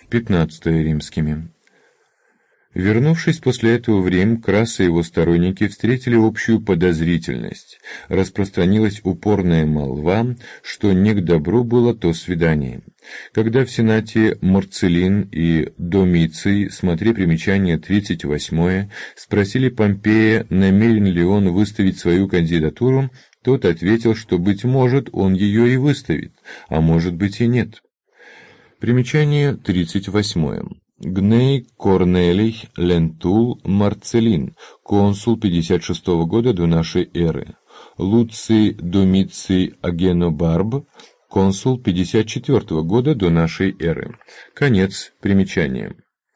15 римскими. Вернувшись после этого в Рим, Крас и его сторонники встретили общую подозрительность. Распространилась упорная молва, что не к добру было то свидание. Когда в Сенате Марцелин и Домиций, смотри примечание 38, спросили Помпея, намерен ли он выставить свою кандидатуру, тот ответил, что, быть может, он ее и выставит, а может быть и нет. Примечание 38. Гней Корнелий Лентул Марцелин, консул 56 года до нашей эры. Луций Домиций Агенобарб, консул 54 года до нашей эры. Конец примечания.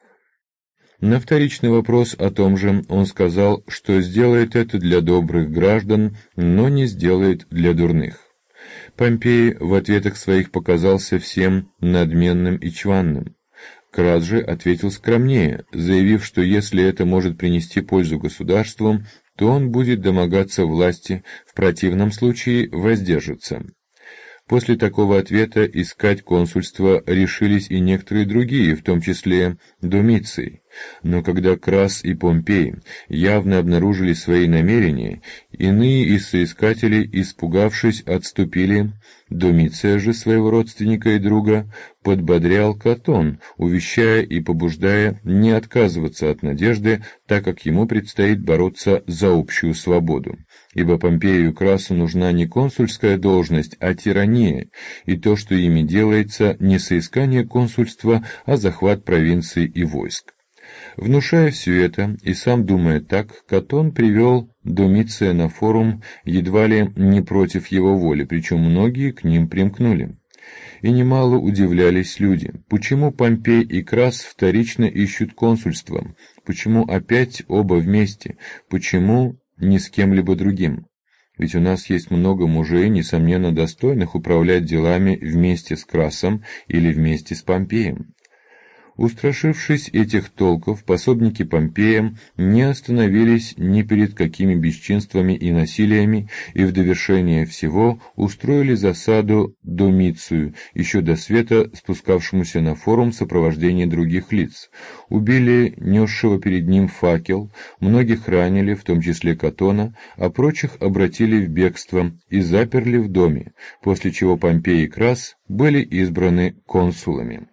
На вторичный вопрос о том же он сказал, что сделает это для добрых граждан, но не сделает для дурных. Помпей в ответах своих показался всем надменным и чванным. Крас же ответил скромнее, заявив, что если это может принести пользу государству, то он будет домогаться власти, в противном случае воздержится. После такого ответа искать консульство решились и некоторые другие, в том числе Домиций. Но когда Крас и Помпей явно обнаружили свои намерения, иные из соискателей, испугавшись, отступили. Домиция же, своего родственника и друга, подбодрял Катон, увещая и побуждая не отказываться от надежды, так как ему предстоит бороться за общую свободу. Ибо Помпею и Красу нужна не консульская должность, а тирания, и то, что ими делается, не соискание консульства, а захват провинций и войск. Внушая все это, и сам думая так, Катон привел Домиция на форум едва ли не против его воли, причем многие к ним примкнули. И немало удивлялись люди, почему Помпей и Крас вторично ищут консульство, почему опять оба вместе, почему не с кем-либо другим. Ведь у нас есть много мужей, несомненно достойных управлять делами вместе с Красом или вместе с Помпеем. Устрашившись этих толков, пособники Помпея не остановились ни перед какими бесчинствами и насилиями, и в довершение всего устроили засаду Домицию, еще до света спускавшемуся на форум в сопровождении других лиц. Убили несшего перед ним факел, многих ранили, в том числе Катона, а прочих обратили в бегство и заперли в доме, после чего Помпей и Крас были избраны консулами.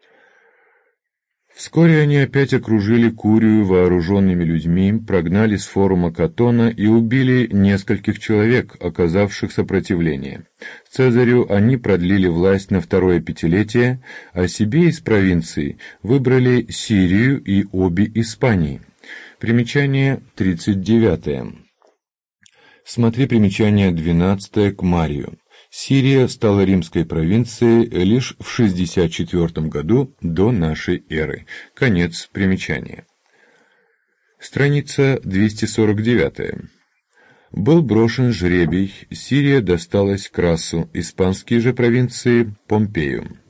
Вскоре они опять окружили Курию вооруженными людьми, прогнали с форума Катона и убили нескольких человек, оказавших сопротивление. Цезарю они продлили власть на второе пятилетие, а себе из провинции выбрали Сирию и обе Испании. Примечание 39. Смотри примечание 12 к Марию. Сирия стала римской провинцией лишь в 64 году до нашей эры. Конец примечания. Страница 249. Был брошен жребий, Сирия досталась Красу, испанские же провинции – Помпею.